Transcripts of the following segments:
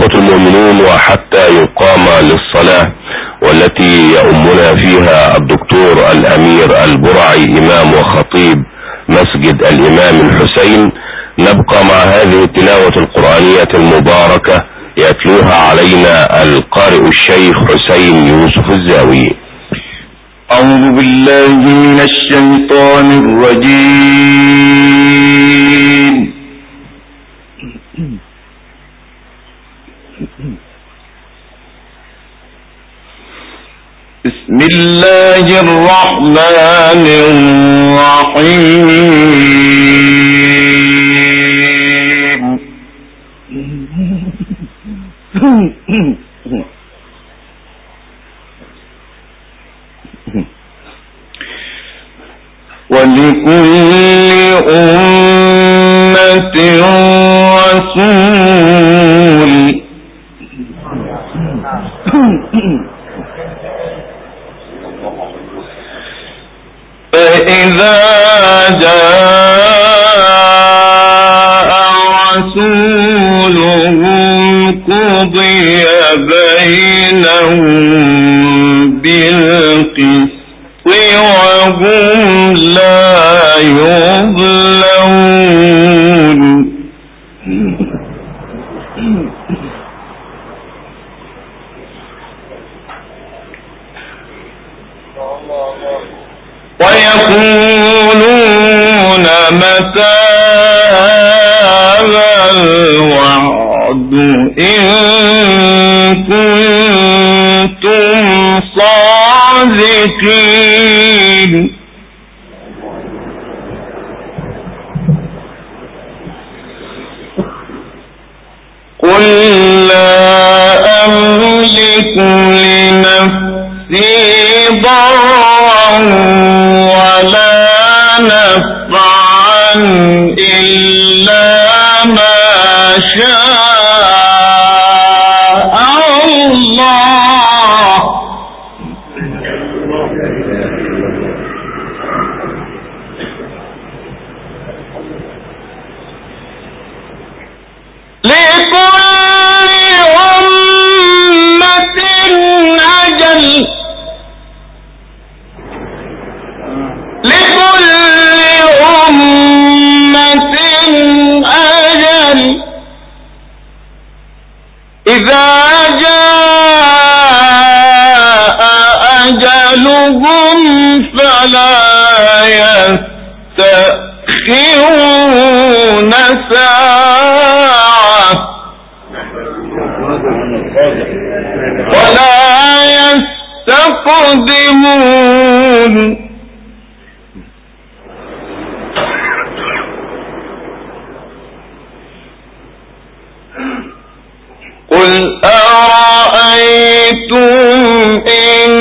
إخوة المؤمنون، وحتى يقام للصلاة، والتي يؤمنا فيها الدكتور الأمير البرعي إمام وخطيب مسجد الإمام الحسين، نبقى مع هذه التلاوة القرآنية المباركة يتلوها علينا القارئ الشيخ حسين يوسف الزاوي. أعوذ بالله من الشيطان الرجيم. بسم الله الرحمن الرحيم. ولكل أمة رسول فإذا جاء رسولهم قضي بينهم بالقسط وهم لا يظلمون. ويقولون متى هذا الوعد إن كنتم صادقين. قل لا أملك لنفسي ضرا ولا نفعا إلا ما شاء الله. لكل أمة أجل لكل أمة أجل إذا جاء أجلهم فلا يستأخرون ساعة ولا يستقدمون. قل أرأيتم إن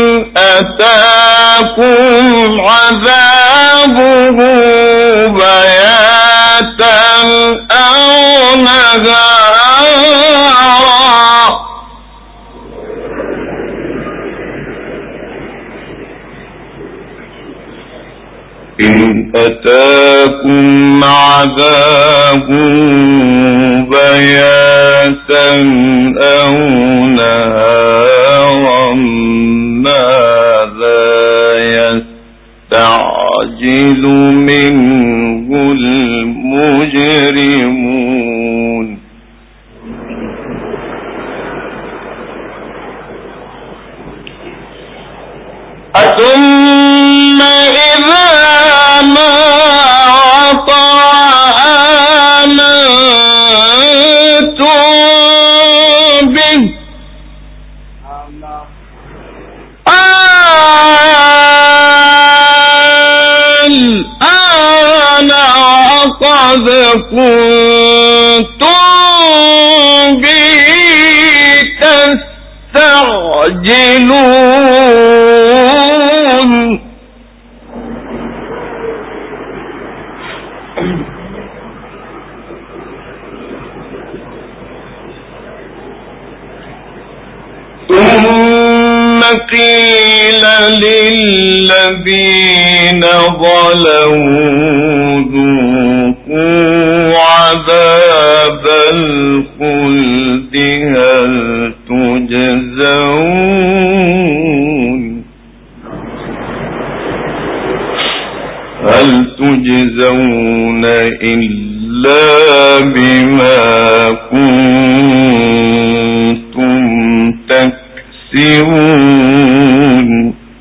أتاكم عذابه بياتا أو نهارا إن أتاكم عذابه بياتا أو نهارا ماذا يستعجل منه المجرمون. ثم إذا ما وقع آمنتم به الآن وقد كنتم به تستعجلون. ثم قيل للذين ظلموا ذوقوا عذاب الخلد هل هل تجزون إلا بما كنتم تكسبون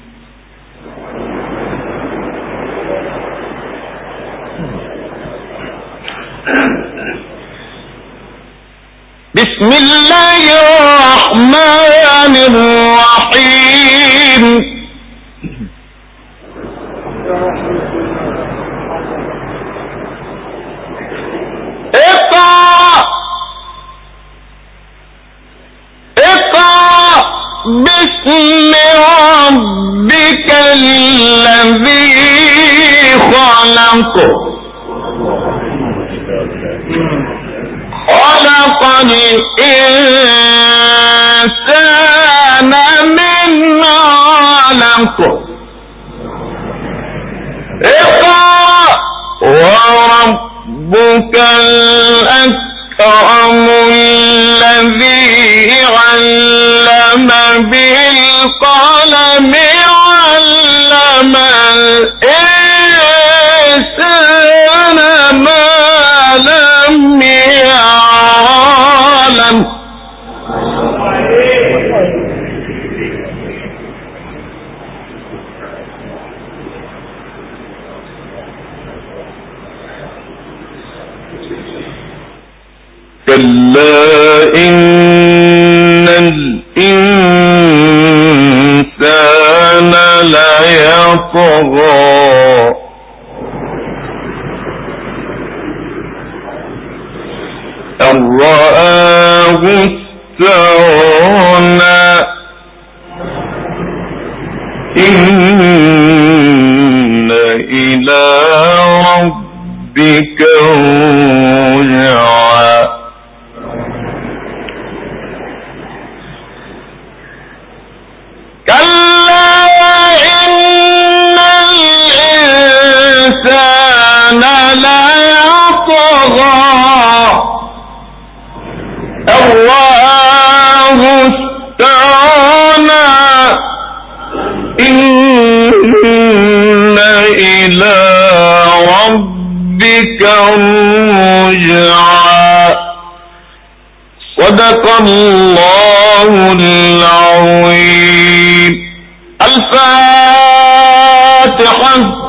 بسم الله الرحمن الرحيم اقرأ باسم ربك الذي خلق الإنسان من علق اقرأ وربك الأكرم الذي علم بالقلم علم الإنسان ما لم يعلم كلا إن الإنسان ليطغى أن رآه استغنى إن إلى ربك رجعا كلا إن الإنسان ليطغى الله استغنى إن إلى ربك الرجعى صدق الله العظيم. الفاتحة.